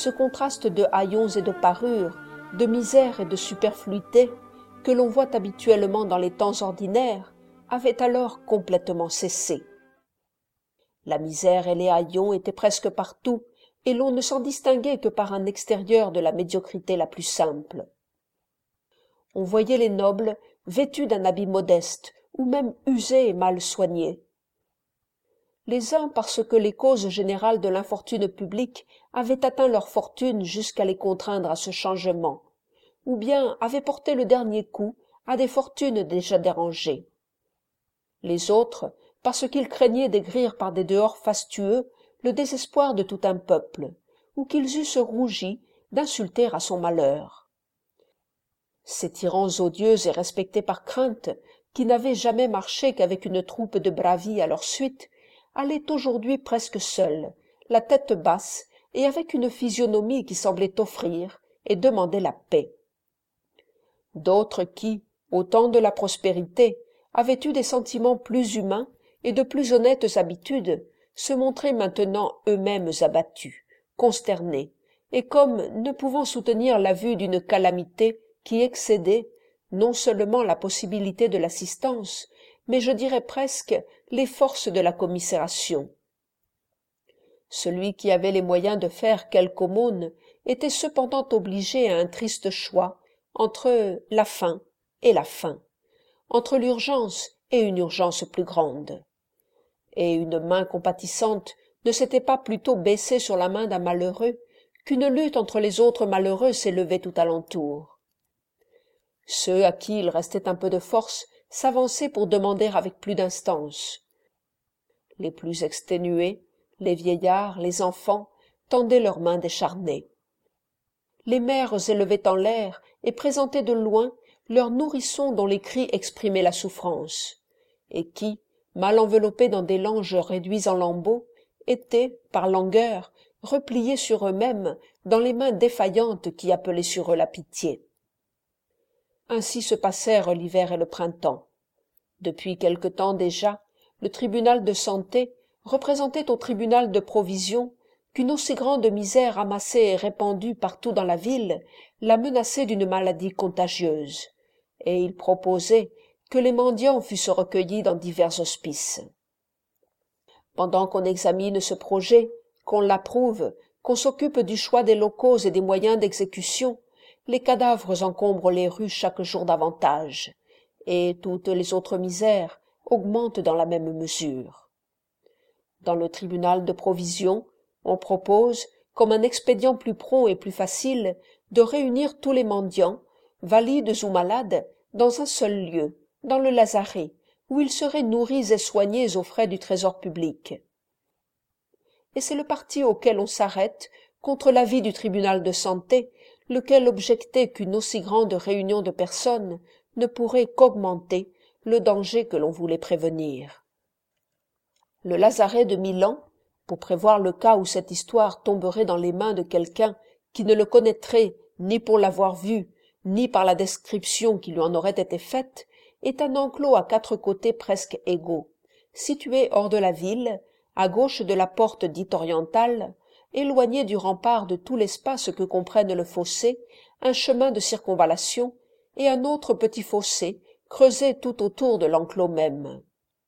ce contraste de haillons et de parures, de misère et de superfluité, que l'on voit habituellement dans les temps ordinaires, avait alors complètement cessé. La misère et les haillons étaient presque partout, et l'on ne s'en distinguait que par un extérieur de la médiocrité la plus simple. On voyait les nobles vêtus d'un habit modeste, ou même usés et mal soignés. Les uns parce que les causes générales de l'infortune publique avaient atteint leur fortune jusqu'à les contraindre à ce changement, ou bien avaient porté le dernier coup à des fortunes déjà dérangées. Les autres parce qu'ils craignaient d'aigrir par des dehors fastueux le désespoir de tout un peuple, ou qu'ils eussent rougi d'insulter à son malheur. Ces tyrans odieux et respectés par crainte, qui n'avaient jamais marché qu'avec une troupe de bravi à leur suite, allaient aujourd'hui presque seuls, la tête basse et avec une physionomie qui semblait offrir et demander la paix. D'autres qui, au temps de la prospérité, avaient eu des sentiments plus humains et de plus honnêtes habitudes, se montraient maintenant eux-mêmes abattus, consternés, et comme ne pouvant soutenir la vue d'une calamité qui excédait non seulement la possibilité de l'assistance, mais je dirais presque les forces de la commisération. Celui qui avait les moyens de faire quelque aumône était cependant obligé à un triste choix entre la faim et la faim, entre l'urgence et une urgence plus grande. Et une main compatissante ne s'était pas plutôt baissée sur la main d'un malheureux qu'une lutte entre les autres malheureux s'élevait tout alentour. Ceux à qui il restait un peu de force s'avançaient pour demander avec plus d'instance. Les plus exténués, les vieillards, les enfants, tendaient leurs mains décharnées. Les mères élevaient en l'air et présentaient de loin leurs nourrissons dont les cris exprimaient la souffrance, et qui, mal enveloppés dans des langes réduits en lambeaux, étaient, par langueur, repliés sur eux-mêmes dans les mains défaillantes qui appelaient sur eux la pitié. Ainsi se passèrent l'hiver et le printemps. Depuis quelque temps déjà, le tribunal de santé représentait au tribunal de provision qu'une aussi grande misère amassée et répandue partout dans la ville la menaçait d'une maladie contagieuse, et il proposait que les mendiants fussent recueillis dans divers hospices. Pendant qu'on examine ce projet, qu'on l'approuve, qu'on s'occupe du choix des locaux et des moyens d'exécution, les cadavres encombrent les rues chaque jour davantage, et toutes les autres misères augmentent dans la même mesure. Dans le tribunal de provision, on propose, comme un expédient plus prompt et plus facile, de réunir tous les mendiants, valides ou malades, dans un seul lieu, dans le lazaret, où ils seraient nourris et soignés aux frais du trésor public. Et c'est le parti auquel on s'arrête contre l'avis du tribunal de santé, lequel objectait qu'une aussi grande réunion de personnes ne pourrait qu'augmenter le danger que l'on voulait prévenir. Le lazaret de Milan, pour prévoir le cas où cette histoire tomberait dans les mains de quelqu'un qui ne le connaîtrait ni pour l'avoir vu, ni par la description qui lui en aurait été faite, est un enclos à 4 côtés presque égaux, situé hors de la ville, à gauche de la porte dite orientale, éloigné du rempart de tout l'espace que comprennent le fossé, un chemin de circonvallation et un autre petit fossé creusé tout autour de l'enclos même.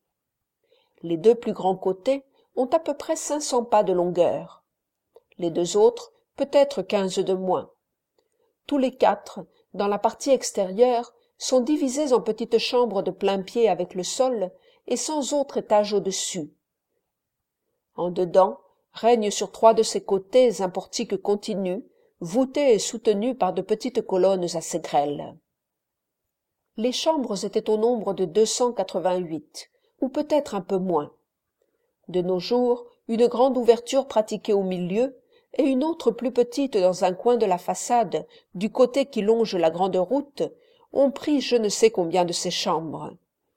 Les 2 plus grands côtés ont à peu près 500 pas de longueur. Les 2 autres, peut-être 15 de moins. Tous les 4, dans la partie extérieure, sont divisés en petites chambres de plain-pied avec le sol et sans autre étage au-dessus. En dedans, règne sur 3 de ses côtés un portique continu, voûté et soutenu par de petites colonnes assez grêles. Les chambres étaient au nombre de 288, ou peut-être un peu moins. De nos jours, une grande ouverture pratiquée au milieu, et une autre plus petite dans un coin de la façade, du côté qui longe la grande route, ont pris je ne sais combien de ces chambres.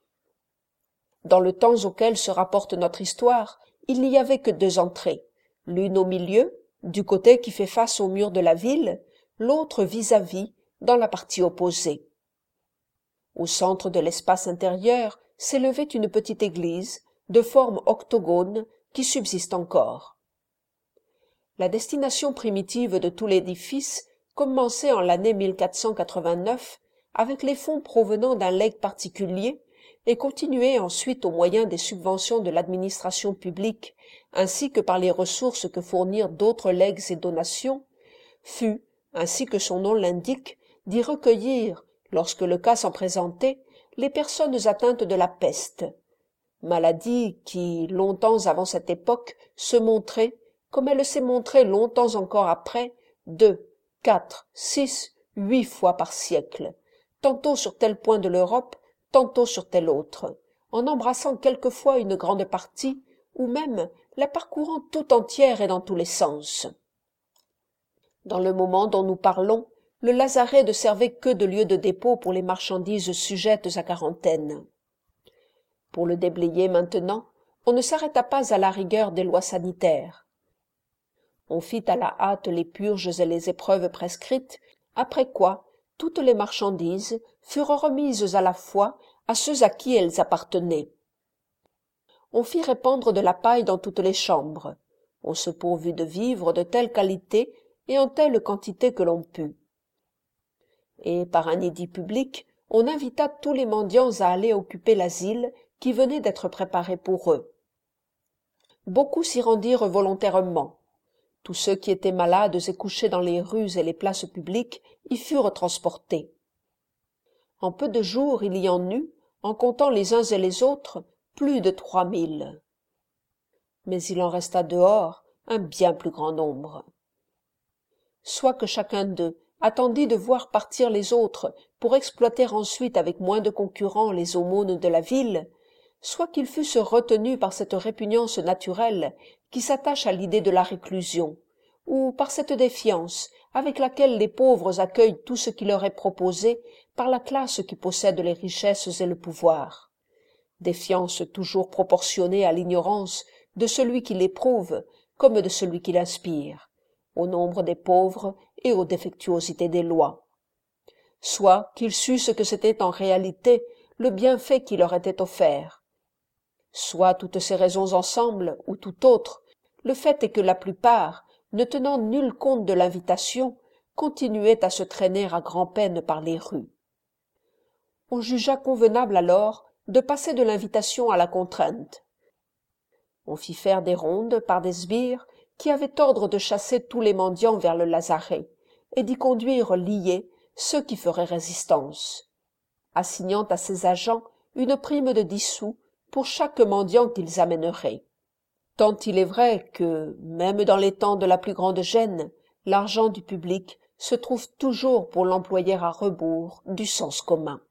Dans le temps auquel se rapporte notre histoire, il n'y avait que 2 entrées, l'une au milieu, du côté qui fait face au mur de la ville, l'autre vis-à-vis, dans la partie opposée. Au centre de l'espace intérieur s'élevait une petite église, de forme octogone, qui subsiste encore. La destination primitive de tout l'édifice commençait en l'année 1489 avec les fonds provenant d'un legs particulier et continuait ensuite au moyen des subventions de l'administration publique ainsi que par les ressources que fournirent d'autres legs et donations, fut, ainsi que son nom l'indique, d'y recueillir, lorsque le cas s'en présentait, les personnes atteintes de la peste, maladie qui, longtemps avant cette époque, se montrait, comme elle s'est montrée longtemps encore après, 2, 4, 6, 8 fois par siècle, tantôt sur tel point de l'Europe, tantôt sur tel autre, en embrassant quelquefois une grande partie, ou même la parcourant tout entière et dans tous les sens. Dans le moment dont nous parlons, le lazaret ne servait que de lieu de dépôt pour les marchandises sujettes à quarantaine. Pour le déblayer maintenant, on ne s'arrêta pas à la rigueur des lois sanitaires. On fit à la hâte les purges et les épreuves prescrites, après quoi toutes les marchandises furent remises à la fois à ceux à qui elles appartenaient. On fit répandre de la paille dans toutes les chambres. On se pourvut de vivres de telle qualité et en telle quantité que l'on put. Et par un édit public, on invita tous les mendiants à aller occuper l'asile qui venait d'être préparé pour eux. Beaucoup s'y rendirent volontairement. Tous ceux qui étaient malades et couchés dans les rues et les places publiques y furent transportés. En peu de jours il y en eut, en comptant les uns et les autres, plus de 3000. Mais il en resta dehors un bien plus grand nombre. Soit que chacun d'eux attendit de voir partir les autres pour exploiter ensuite avec moins de concurrents les aumônes de la ville, soit qu'ils fussent retenus par cette répugnance naturelle qui s'attache à l'idée de la réclusion, ou par cette défiance avec laquelle les pauvres accueillent tout ce qui leur est proposé par la classe qui possède les richesses et le pouvoir. Défiance toujours proportionnée à l'ignorance de celui qui l'éprouve comme de celui qui l'inspire, au nombre des pauvres et aux défectuosités des lois. Soit qu'ils sussent que c'était en réalité le bienfait qui leur était offert. Soit toutes ces raisons ensemble, ou tout autre, le fait est que la plupart, ne tenant nul compte de l'invitation, continuaient à se traîner à grand-peine par les rues. On jugea convenable alors de passer de l'invitation à la contrainte. On fit faire des rondes par des sbires qui avaient ordre de chasser tous les mendiants vers le lazaret et d'y conduire liés ceux qui feraient résistance, assignant à ces agents une prime de 10 sous pour chaque mendiant qu'ils amèneraient. Tant il est vrai que, même dans les temps de la plus grande gêne, l'argent du public se trouve toujours pour l'employer à rebours du sens commun.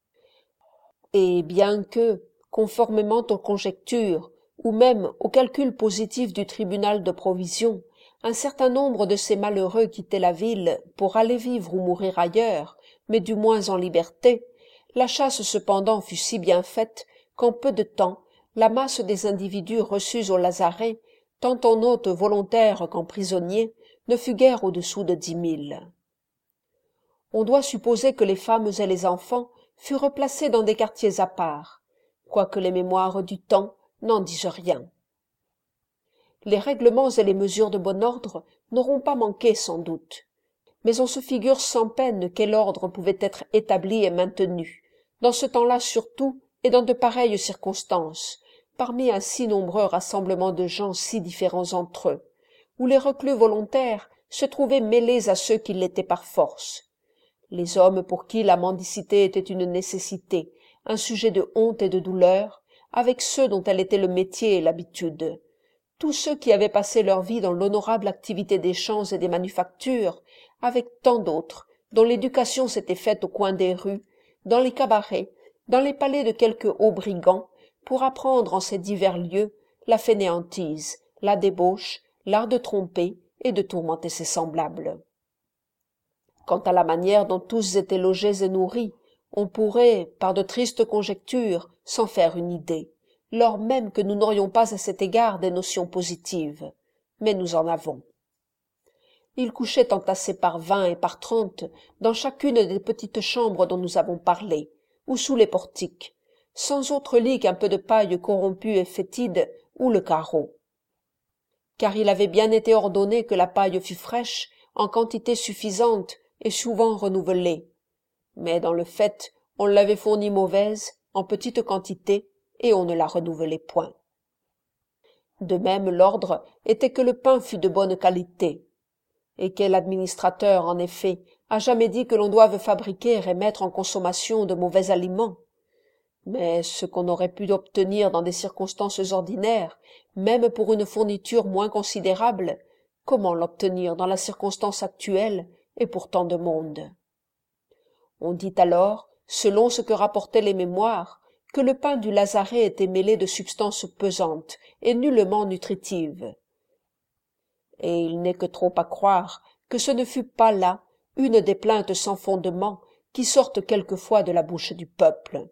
Et bien que, conformément aux conjectures, ou même aux calculs positifs du tribunal de provision, un certain nombre de ces malheureux quittaient la ville pour aller vivre ou mourir ailleurs, mais du moins en liberté, la chasse cependant fut si bien faite qu'en peu de temps, la masse des individus reçus au lazaret, tant en hôtes volontaires qu'en prisonniers, ne fut guère au-dessous de 10 000. On doit supposer que les femmes et les enfants furent placés dans des quartiers à part, quoique les mémoires du temps n'en disent rien. Les règlements et les mesures de bon ordre n'auront pas manqué sans doute, mais on se figure sans peine quel ordre pouvait être établi et maintenu, dans ce temps-là surtout et dans de pareilles circonstances, parmi un si nombreux rassemblement de gens si différents entre eux, où les reclus volontaires se trouvaient mêlés à ceux qui l'étaient par force, les hommes pour qui la mendicité était une nécessité, un sujet de honte et de douleur, avec ceux dont elle était le métier et l'habitude, tous ceux qui avaient passé leur vie dans l'honorable activité des champs et des manufactures, avec tant d'autres dont l'éducation s'était faite au coin des rues, dans les cabarets, dans les palais de quelques hauts brigands, pour apprendre en ces divers lieux la fainéantise, la débauche, l'art de tromper et de tourmenter ses semblables. Quant à la manière dont tous étaient logés et nourris, on pourrait, par de tristes conjectures, s'en faire une idée, lors même que nous n'aurions pas à cet égard des notions positives, mais nous en avons. Ils couchaient entassés par 20 et par 30 dans chacune des petites chambres dont nous avons parlé, ou sous les portiques, sans autre lit qu'un peu de paille corrompue et fétide ou le carreau. car il avait bien été ordonné que la paille fût fraîche, en quantité suffisante et souvent renouvelée. Mais dans le fait, on l'avait fournie mauvaise, en petite quantité, et on ne la renouvelait point. De même, l'ordre était que le pain fût de bonne qualité. Et quel administrateur, en effet, a jamais dit que l'on doive fabriquer et mettre en consommation de mauvais aliments? Mais ce qu'on aurait pu obtenir dans des circonstances ordinaires, même pour une fourniture moins considérable, comment l'obtenir dans la circonstance actuelle et pour tant de monde? On dit alors, selon ce que rapportaient les mémoires, que le pain du Lazaret était mêlé de substances pesantes et nullement nutritives. Et il n'est que trop à croire que ce ne fut pas là une des plaintes sans fondement qui sortent quelquefois de la bouche du peuple.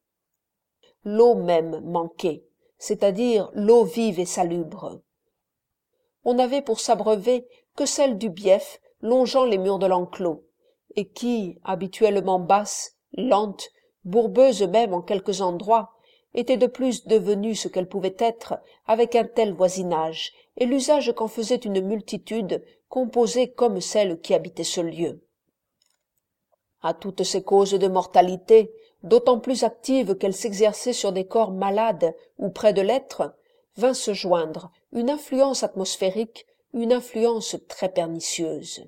L'eau même manquait, c'est-à-dire l'eau vive et salubre. On n'avait pour s'abreuver que celle du bief longeant les murs de l'enclos, et qui, habituellement basse, lente, bourbeuse même en quelques endroits, était de plus devenue ce qu'elle pouvait être avec un tel voisinage, et l'usage qu'en faisait une multitude composée comme celle qui habitait ce lieu. À toutes ces causes de mortalité, d'autant plus actives qu'elles s'exerçaient sur des corps malades ou près de l'être, vint se joindre une influence atmosphérique, une influence très pernicieuse.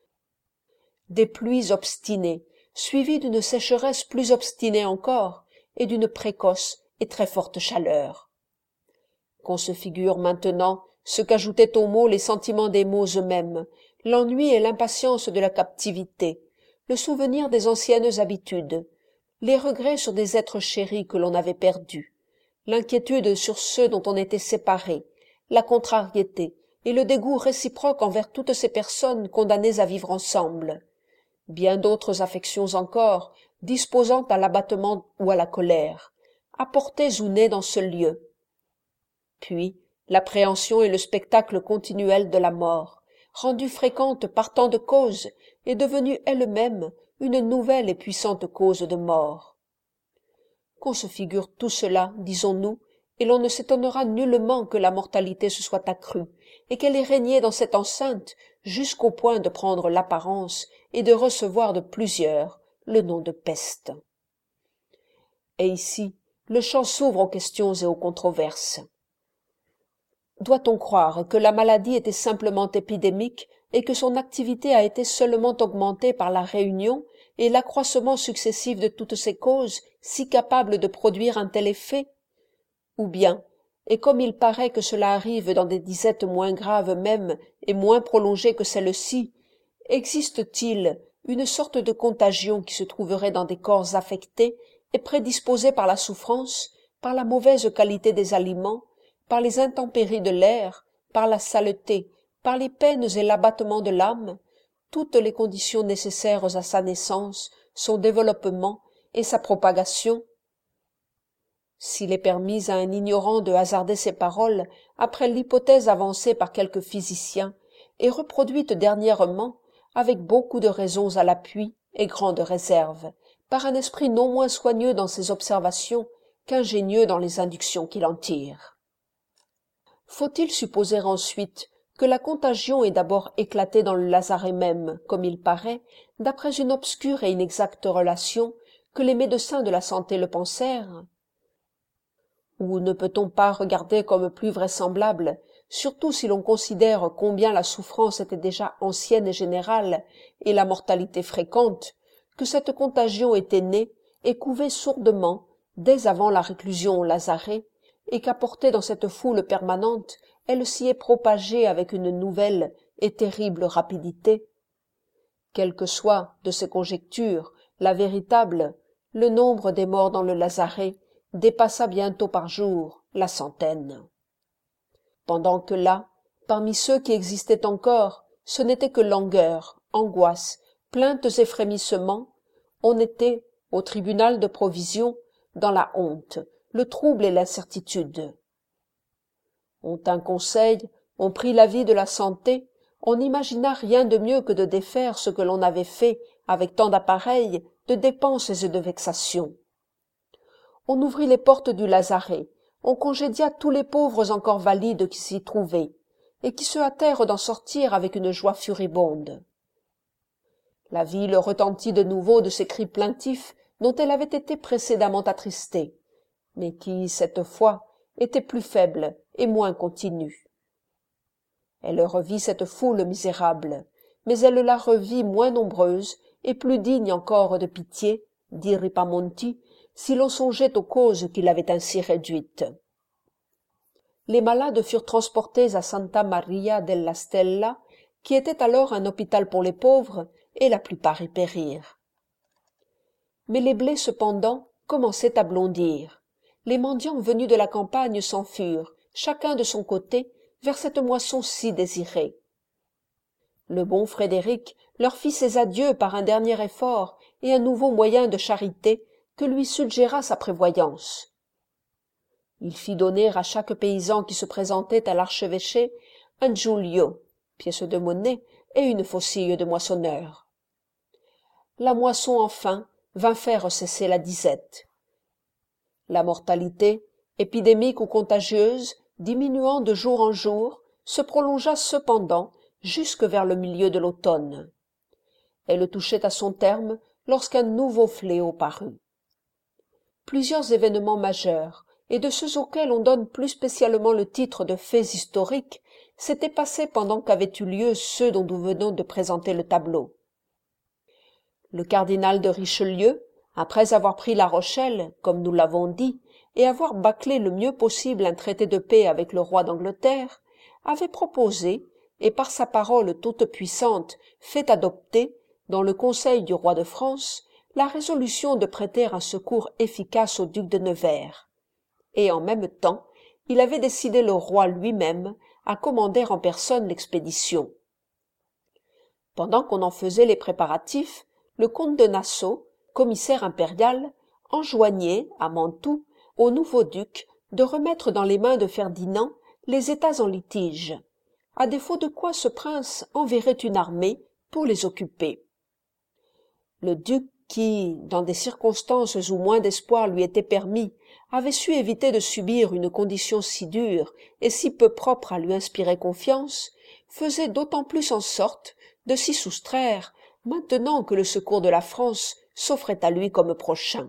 Des pluies obstinées, suivies d'une sécheresse plus obstinée encore, et d'une précoce et très forte chaleur. Qu'on se figure maintenant ce qu'ajoutaient aux mots les sentiments des mots eux-mêmes, l'ennui et l'impatience de la captivité, le souvenir des anciennes habitudes, les regrets sur des êtres chéris que l'on avait perdus, l'inquiétude sur ceux dont on était séparé, la contrariété et le dégoût réciproque envers toutes ces personnes condamnées à vivre ensemble, bien d'autres affections encore, disposant à l'abattement ou à la colère, apportées ou nées dans ce lieu. Puis, l'appréhension et le spectacle continuel de la mort, rendue fréquente par tant de causes, est devenue elle-même une nouvelle et puissante cause de mort. Qu'on se figure tout cela, disons-nous, et l'on ne s'étonnera nullement que la mortalité se soit accrue, et qu'elle ait régné dans cette enceinte jusqu'au point de prendre l'apparence et de recevoir de plusieurs le nom de peste. Et ici, le champ s'ouvre aux questions et aux controverses. Doit-on croire que la maladie était simplement épidémique et que son activité a été seulement augmentée par la réunion et l'accroissement successif de toutes ces causes si capables de produire un tel effet? Ou bien, et comme il paraît que cela arrive dans des disettes moins graves même et moins prolongées que celle-ci, existe-t-il une sorte de contagion qui se trouverait dans des corps affectés et prédisposés par la souffrance, par la mauvaise qualité des aliments, par les intempéries de l'air, par la saleté, par les peines et l'abattement de l'âme, toutes les conditions nécessaires à sa naissance, son développement et sa propagation? S'il est permis à un ignorant de hasarder ces paroles après l'hypothèse avancée par quelques physiciens et reproduite dernièrement, avec beaucoup de raisons à l'appui et grande réserve, par un esprit non moins soigneux dans ses observations qu'ingénieux dans les inductions qu'il en tire. Faut-il supposer ensuite que la contagion est d'abord éclatée dans le Lazaret même, comme il paraît, d'après une obscure et inexacte relation, que les médecins de la santé le pensèrent? Ou ne peut-on pas regarder comme plus vraisemblable, surtout si l'on considère combien la souffrance était déjà ancienne et générale, et la mortalité fréquente, que cette contagion était née et couvée sourdement, dès avant la réclusion au Lazaret, et qu'apportée dans cette foule permanente, elle s'y est propagée avec une nouvelle et terrible rapidité? Quelle que soit, de ces conjectures, la véritable, le nombre des morts dans le Lazaret dépassa bientôt par jour la centaine. Pendant que là, parmi ceux qui existaient encore, ce n'était que langueur, angoisse, plaintes et frémissements, on était, au tribunal de provision, dans la honte, le trouble et l'incertitude. On tint conseil, on prit l'avis de la santé, on n'imagina rien de mieux que de défaire ce que l'on avait fait avec tant d'appareils, de dépenses et de vexations. On ouvrit les portes du Lazaret, on congédia tous les pauvres encore valides qui s'y trouvaient, et qui se hâtèrent d'en sortir avec une joie furibonde. La ville retentit de nouveau de ces cris plaintifs dont elle avait été précédemment attristée, mais qui, cette fois, étaient plus faibles et moins continus. Elle revit cette foule misérable, mais elle la revit moins nombreuse et plus digne encore de pitié, dit Ripamonti, si l'on songeait aux causes qui l'avaient ainsi réduite. Les malades furent transportés à Santa Maria della Stella, qui était alors un hôpital pour les pauvres, et la plupart y périrent. Mais les blés, cependant, commençaient à blondir. Les mendiants venus de la campagne s'enfurent, chacun de son côté, vers cette moisson si désirée. Le bon Frédéric leur fit ses adieux par un dernier effort et un nouveau moyen de charité que lui suggéra sa prévoyance. Il fit donner à chaque paysan qui se présentait à l'archevêché un giulio, pièce de monnaie, et une faucille de moissonneur. La moisson, enfin, vint faire cesser la disette. La mortalité, épidémique ou contagieuse, diminuant de jour en jour, se prolongea cependant jusque vers le milieu de l'automne. Elle touchait à son terme lorsqu'un nouveau fléau parut. Plusieurs événements majeurs, et de ceux auxquels on donne plus spécialement le titre de faits historiques, s'étaient passés pendant qu'avaient eu lieu ceux dont nous venons de présenter le tableau. Le cardinal de Richelieu, après avoir pris La Rochelle, comme nous l'avons dit, et avoir bâclé le mieux possible un traité de paix avec le roi d'Angleterre, avait proposé, et par sa parole toute puissante fait adopter, dans le conseil du roi de France, la résolution de prêter un secours efficace au duc de Nevers. Et en même temps, il avait décidé le roi lui-même à commander en personne l'expédition. Pendant qu'on en faisait les préparatifs, le comte de Nassau, commissaire impérial, enjoignait, à Mantoue, au nouveau duc de remettre dans les mains de Ferdinand les États en litige, à défaut de quoi ce prince enverrait une armée pour les occuper. Le duc qui, dans des circonstances où moins d'espoir lui était permis, avait su éviter de subir une condition si dure et si peu propre à lui inspirer confiance, faisait d'autant plus en sorte de s'y soustraire maintenant que le secours de la France s'offrait à lui comme prochain.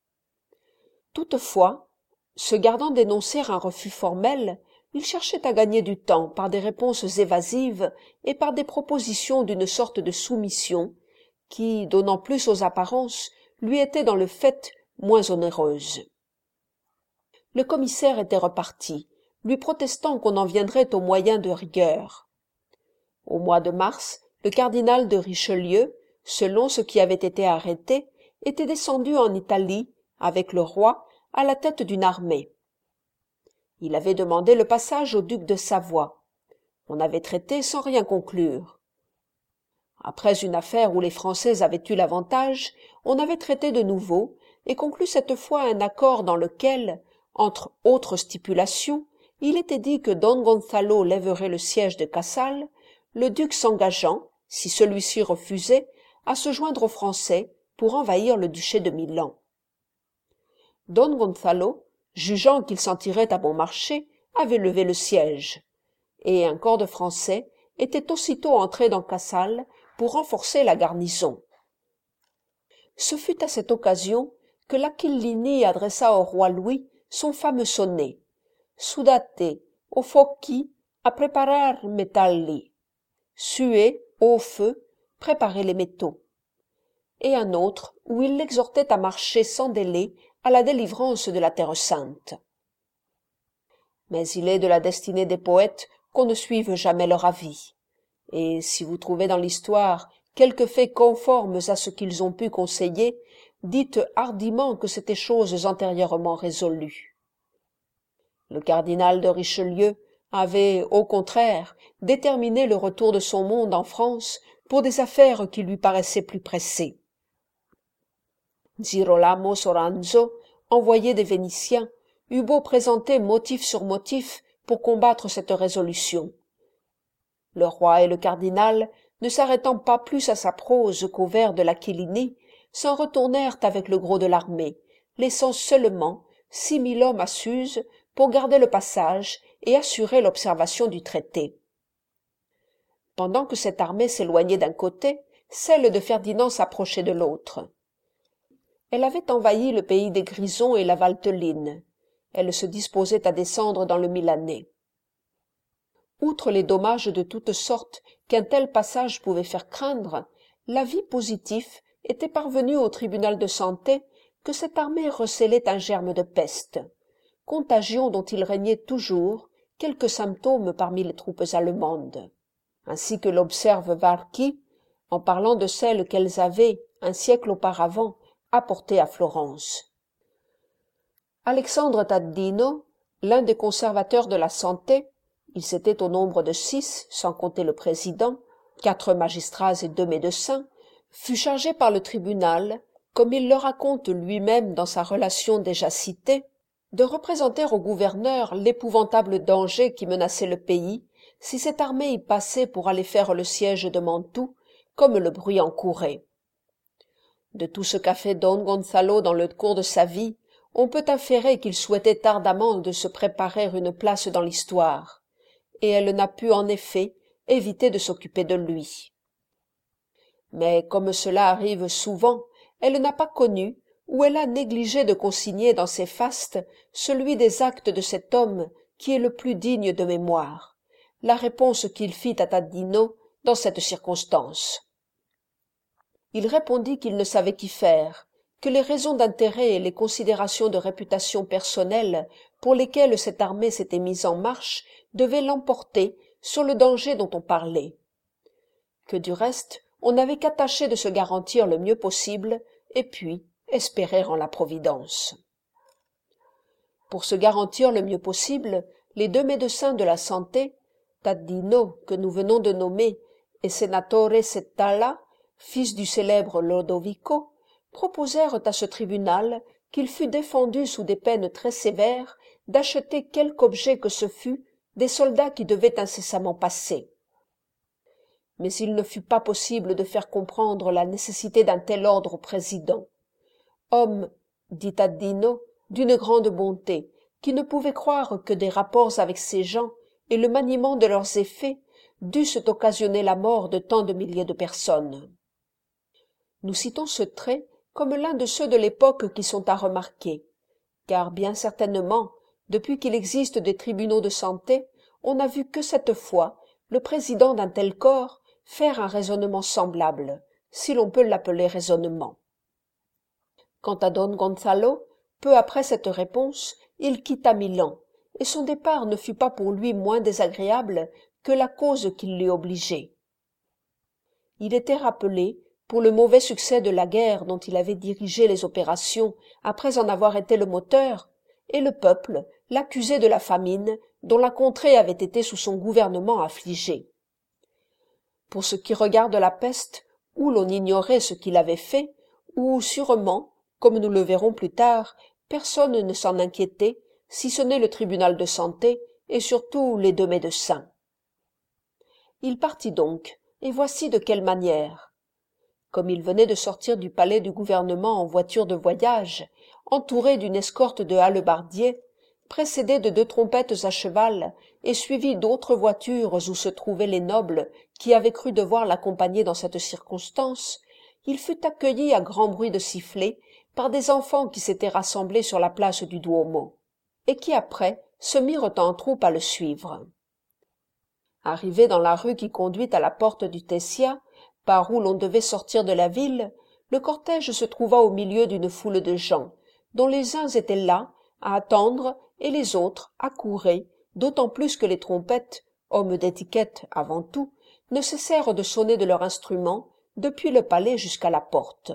Toutefois, se gardant d'énoncer un refus formel, il cherchait à gagner du temps par des réponses évasives et par des propositions d'une sorte de soumission qui, donnant plus aux apparences, lui étaient dans le fait moins onéreuses. Le commissaire était reparti, lui protestant qu'on en viendrait aux moyens de rigueur. Au mois de mars, le cardinal de Richelieu, selon ce qui avait été arrêté, était descendu en Italie, avec le roi, à la tête d'une armée. Il avait demandé le passage au duc de Savoie. On avait traité sans rien conclure. Après une affaire où les Français avaient eu l'avantage, on avait traité de nouveau et conclu cette fois un accord dans lequel, entre autres stipulations, il était dit que Don Gonzalo lèverait le siège de Cassale, le duc s'engageant, si celui-ci refusait, à se joindre aux Français pour envahir le duché de Milan. Don Gonzalo, jugeant qu'il s'en tirait à bon marché, avait levé le siège, et un corps de Français était aussitôt entré dans Cassale pour renforcer la garnison. Ce fut à cette occasion que l'Achillini adressa au roi Louis son fameux sonnet « Sudate, o foci, a preparar metalli » « Suez, au feu, préparez les métaux » et un autre où il l'exhortait à marcher sans délai à la délivrance de la Terre sainte. Mais il est de la destinée des poètes qu'on ne suive jamais leur avis, et si vous trouvez dans l'histoire quelques faits conformes à ce qu'ils ont pu conseiller, dites hardiment que c'étaient choses antérieurement résolues. Le cardinal de Richelieu avait, au contraire, déterminé le retour de son monde en France pour des affaires qui lui paraissaient plus pressées. Girolamo Soranzo, envoyé des Vénitiens, eut beau présenter motif sur motif pour combattre cette résolution. Le roi et le cardinal, ne s'arrêtant pas plus à sa prose qu'aux vers de l'Achillini, s'en retournèrent avec le gros de l'armée, laissant seulement 6 000 hommes à Suse pour garder le passage et assurer l'observation du traité. pendant que cette armée s'éloignait d'un côté, celle de Ferdinand s'approchait de l'autre. Elle avait envahi le pays des Grisons et la Valteline. Elle se disposait à descendre dans le Milanais. Outre les dommages de toutes sortes qu'un tel passage pouvait faire craindre, l'avis positif était parvenu au tribunal de santé que cette armée recélait un germe de peste, contagion dont il régnait toujours quelques symptômes parmi les troupes allemandes. Ainsi que l'observe Varchi, en parlant de celles qu'elles avaient, un siècle auparavant, apportées à Florence. Alexandre Taddino, l'un des conservateurs de la santé, ils étaient au nombre de 6, sans compter le président, 4 magistrats et 2 médecins, fut chargé par le tribunal, comme il le raconte lui-même dans sa relation déjà citée, de représenter au gouverneur l'épouvantable danger qui menaçait le pays si cette armée y passait pour aller faire le siège de Mantoue, comme le bruit en courait. De tout ce qu'a fait Don Gonzalo dans le cours de sa vie, on peut inférer qu'il souhaitait ardemment de se préparer une place dans l'histoire, et elle n'a pu en effet éviter de s'occuper de lui. Mais comme cela arrive souvent, elle n'a pas connu, ou elle a négligé de consigner dans ses fastes celui des actes de cet homme qui est le plus digne de mémoire, la réponse qu'il fit à Taddino dans cette circonstance. Il répondit qu'il ne savait qu'y faire, que les raisons d'intérêt et les considérations de réputation personnelle pour lesquelles cette armée s'était mise en marche devaient l'emporter sur le danger dont on parlait, que du reste on n'avait qu'à tâcher de se garantir le mieux possible et puis espérer en la providence. Pour se garantir le mieux possible, les 2 médecins de la santé, Taddino, que nous venons de nommer, et Senatore Settala, fils du célèbre Lodovico, proposèrent à ce tribunal qu'il fût défendu sous des peines très sévères d'acheter quelque objet que ce fût des soldats qui devaient incessamment passer. Mais il ne fut pas possible de faire comprendre la nécessité d'un tel ordre au président. Homme, dit Taddino, d'une grande bonté, qui ne pouvait croire que des rapports avec ces gens et le maniement de leurs effets dussent occasionner la mort de tant de milliers de personnes. Nous citons ce trait comme l'un de ceux de l'époque qui sont à remarquer, car bien certainement, depuis qu'il existe des tribunaux de santé, on n'a vu que cette fois le président d'un tel corps faire un raisonnement semblable, si l'on peut l'appeler raisonnement. Quant à Don Gonzalo, peu après cette réponse, il quitta Milan, et son départ ne fut pas pour lui moins désagréable que la cause qui l'y obligeait. Il était rappelé, pour le mauvais succès de la guerre dont il avait dirigé les opérations après en avoir été le moteur, et le peuple l'accusait de la famine dont la contrée avait été sous son gouvernement affligée. Pour ce qui regarde la peste, ou l'on ignorait ce qu'il avait fait, ou sûrement, comme nous le verrons plus tard, personne ne s'en inquiétait, si ce n'est le tribunal de santé, et surtout les 2 médecins. Il partit donc, et voici de quelle manière. Comme il venait de sortir du palais du gouvernement en voiture de voyage, entouré d'une escorte de hallebardiers, précédé de 2 trompettes à cheval et suivi d'autres voitures où se trouvaient les nobles qui avaient cru devoir l'accompagner dans cette circonstance, il fut accueilli à grand bruit de sifflets par des enfants qui s'étaient rassemblés sur la place du Duomo, et qui après se mirent en troupe à le suivre. Arrivé dans la rue qui conduit à la porte du Tessia, par où l'on devait sortir de la ville, le cortège se trouva au milieu d'une foule de gens, dont les uns étaient là, à attendre, et les autres accouraient, d'autant plus que les trompettes, hommes d'étiquette avant tout, ne cessèrent de sonner de leurs instruments, depuis le palais jusqu'à la porte.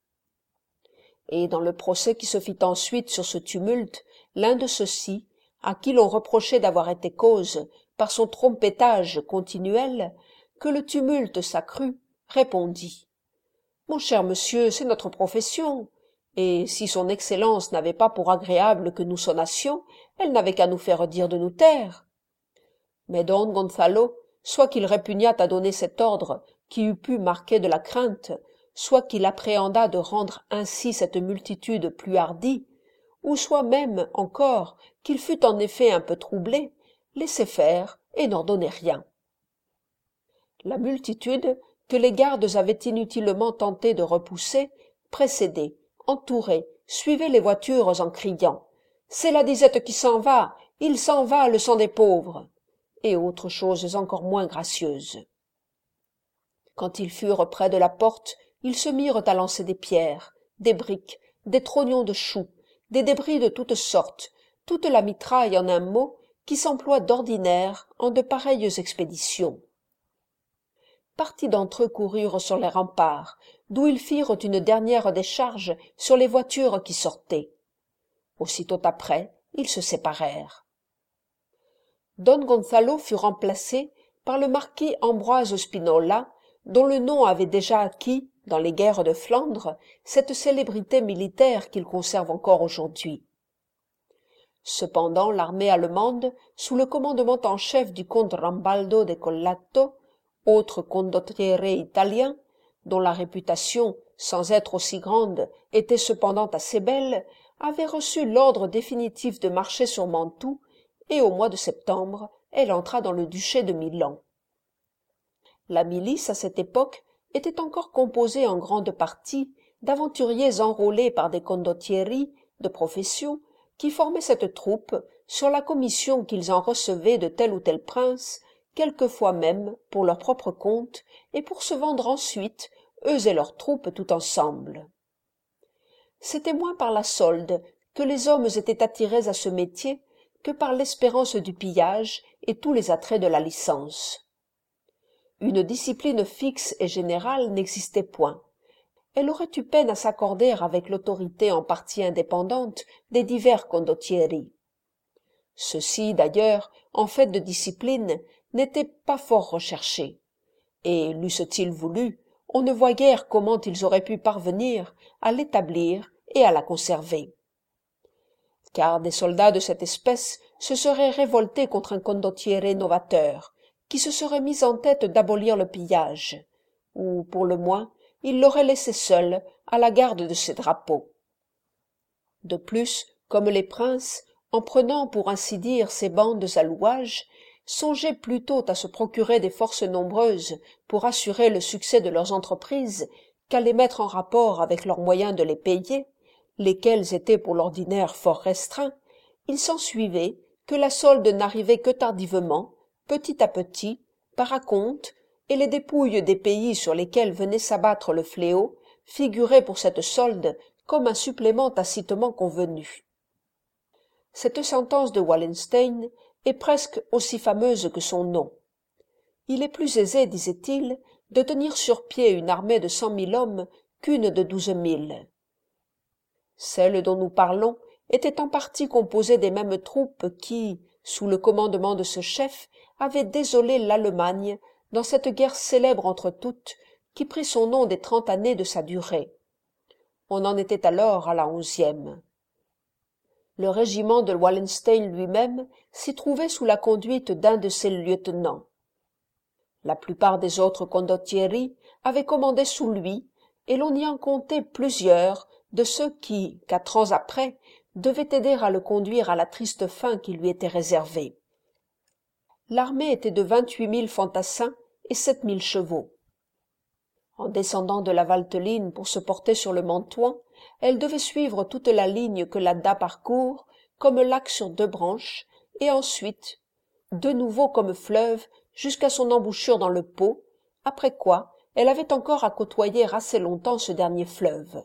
Et dans le procès qui se fit ensuite sur ce tumulte, l'un de ceux-ci, à qui l'on reprochait d'avoir été cause, par son trompettage continuel, que le tumulte s'accrut, répondit « Mon cher monsieur, c'est notre profession, et si son Excellence n'avait pas pour agréable que nous sonnassions, elle n'avait qu'à nous faire dire de nous taire. » Mais Don Gonzalo, soit qu'il répugnât à donner cet ordre qui eût pu marquer de la crainte, soit qu'il appréhendât de rendre ainsi cette multitude plus hardie, ou soit même, encore, qu'il fût en effet un peu troublé, laissait faire et n'ordonnait rien. La multitude, que les gardes avaient inutilement tenté de repousser, précédait, entourait, suivait les voitures en criant « C'est la disette qui s'en va, il s'en va, le sang des pauvres !» et autres choses encore moins gracieuses. Quand ils furent près de la porte, ils se mirent à lancer des pierres, des briques, des trognons de choux, des débris de toutes sortes, toute la mitraille en un mot qui s'emploie d'ordinaire en de pareilles expéditions. Partis d'entre eux coururent sur les remparts, d'où ils firent une dernière décharge sur les voitures qui sortaient. Aussitôt après, ils se séparèrent. Don Gonzalo fut remplacé par le marquis Ambroise Spinola, dont le nom avait déjà acquis, dans les guerres de Flandre, cette célébrité militaire qu'il conserve encore aujourd'hui. Cependant, l'armée allemande, sous le commandement en chef du comte Rambaldo de Collato, autre condottiere italien, dont la réputation, sans être aussi grande, était cependant assez belle, avait reçu l'ordre définitif de marcher sur Mantoue, et au mois de septembre, elle entra dans le duché de Milan. La milice, à cette époque, était encore composée en grande partie d'aventuriers enrôlés par des condottieri de profession qui formaient cette troupe sur la commission qu'ils en recevaient de tel ou tel prince, quelquefois même pour leur propre compte et pour se vendre ensuite, eux et leurs troupes tout ensemble. C'était moins par la solde que les hommes étaient attirés à ce métier que par l'espérance du pillage et tous les attraits de la licence. Une discipline fixe et générale n'existait point. Elle aurait eu peine à s'accorder avec l'autorité en partie indépendante des divers condottieri. Ceux-ci, d'ailleurs, en fait de discipline, n'étaient pas fort recherchés, et, l'eussent-ils voulu, on ne voit guère comment ils auraient pu parvenir à l'établir et à la conserver. Car des soldats de cette espèce se seraient révoltés contre un condottiere novateur, qui se serait mis en tête d'abolir le pillage, ou, pour le moins, il l'aurait laissé seul à la garde de ses drapeaux. De plus, comme les princes, en prenant pour ainsi dire ces bandes à louage, songeaient plutôt à se procurer des forces nombreuses pour assurer le succès de leurs entreprises qu'à les mettre en rapport avec leurs moyens de les payer, lesquels étaient pour l'ordinaire fort restreints, il s'ensuivait que la solde n'arrivait que tardivement, petit à petit, par acompte, et les dépouilles des pays sur lesquels venait s'abattre le fléau figuraient pour cette solde comme un supplément tacitement convenu. Cette sentence de Wallenstein est presque aussi fameuse que son nom. Il est plus aisé, disait-il, de tenir sur pied une armée de 100 000 hommes qu'une de 12 000. Celle dont nous parlons était en partie composée des mêmes troupes qui, sous le commandement de ce chef, avaient désolé l'Allemagne dans cette guerre célèbre entre toutes, qui prit son nom des 30 années de sa durée. On en était alors à la 11e. Le régiment de Wallenstein lui-même s'y trouvait sous la conduite d'un de ses lieutenants. La plupart des autres condottieri avaient commandé sous lui, et l'on y en comptait plusieurs de ceux qui, 4 ans après, devaient aider à le conduire à la triste fin qui lui était réservée. L'armée était de 28 000 fantassins et 7 000 chevaux. En descendant de la Valteline pour se porter sur le Mantouen, elle devait suivre toute la ligne que l'Adda parcourt, comme lac sur 2 branches, et ensuite, de nouveau comme fleuve, jusqu'à son embouchure dans le Pô, après quoi elle avait encore à côtoyer assez longtemps ce dernier fleuve.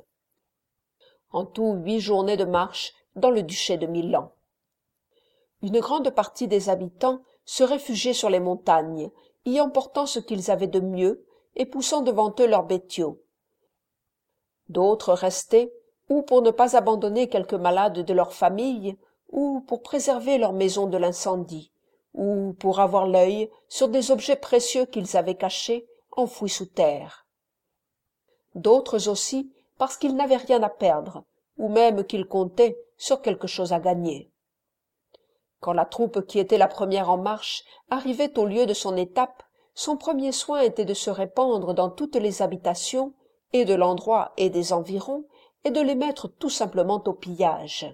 En tout 8 journées de marche dans le duché de Milan. Une grande partie des habitants se réfugiaient sur les montagnes, y emportant ce qu'ils avaient de mieux et poussant devant eux leurs bestiaux. D'autres restaient, ou pour ne pas abandonner quelques malades de leur famille, ou pour préserver leur maison de l'incendie, ou pour avoir l'œil sur des objets précieux qu'ils avaient cachés, enfouis sous terre. D'autres aussi parce qu'ils n'avaient rien à perdre, ou même qu'ils comptaient sur quelque chose à gagner. Quand la troupe qui était la première en marche arrivait au lieu de son étape, son premier soin était de se répandre dans toutes les habitations, et de l'endroit et des environs, et de les mettre tout simplement au pillage.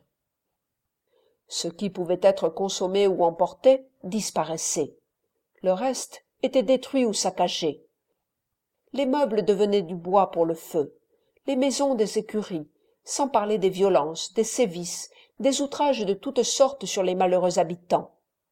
Ce qui pouvait être consommé ou emporté disparaissait. Le reste étaient détruits ou saccagés. Les meubles devenaient du bois pour le feu, les maisons des écuries, sans parler des violences, des sévices, des outrages de toutes sortes sur les malheureux habitants.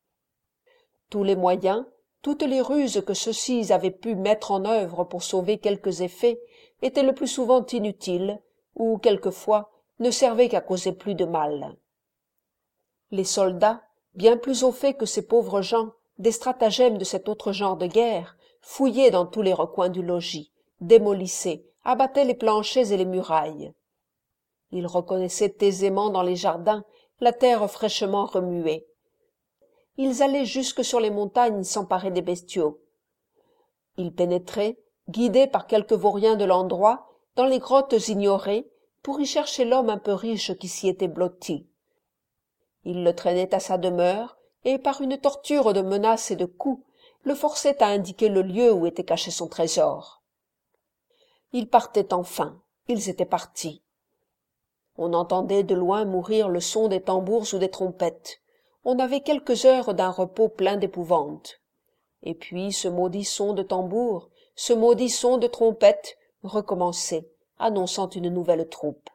Tous les moyens, toutes les ruses que ceux-ci avaient pu mettre en œuvre pour sauver quelques effets étaient le plus souvent inutiles, ou, quelquefois, ne servaient qu'à causer plus de mal. Les soldats, bien plus au fait que ces pauvres gens des stratagèmes de cet autre genre de guerre, fouillaient dans tous les recoins du logis, démolissaient, abattaient les planchers et les murailles. Ils reconnaissaient aisément dans les jardins la terre fraîchement remuée. Ils allaient jusque sur les montagnes s'emparer des bestiaux. Ils pénétraient, guidés par quelques vauriens de l'endroit, dans les grottes ignorées, pour y chercher l'homme un peu riche qui s'y était blotti. Ils le traînaient à sa demeure, et par une torture de menaces et de coups, le forçaient à indiquer le lieu où était caché son trésor. Ils partaient enfin, ils étaient partis. On entendait de loin mourir le son des tambours ou des trompettes. On avait quelques heures d'un repos plein d'épouvante. Et puis ce maudit son de tambour, ce maudit son de trompette recommençait, annonçant une nouvelle troupe.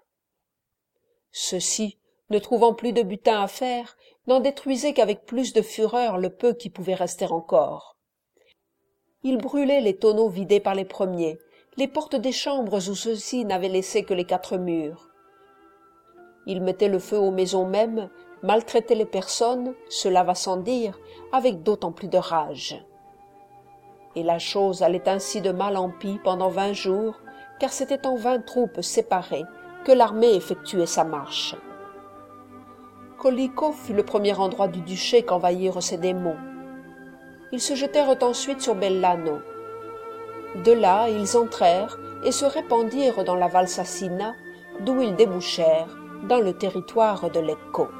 Ceux-ci, ne trouvant plus de butin à faire, n'en détruisaient qu'avec plus de fureur le peu qui pouvait rester encore. Ils brûlaient les tonneaux vidés par les premiers, les portes des chambres où ceux-ci n'avaient laissé que les 4 murs. Ils mettaient le feu aux maisons mêmes, maltraitaient les personnes, cela va sans dire, avec d'autant plus de rage. Et la chose allait ainsi de mal en pis pendant 20 jours, car c'était en 20 troupes séparées que l'armée effectuait sa marche. Colico fut le premier endroit du duché qu'envahirent ces démons. Ils se jetèrent ensuite sur Bellano. De là, ils entrèrent et se répandirent dans la Valsassina, d'où ils débouchèrent dans le territoire de Lecco.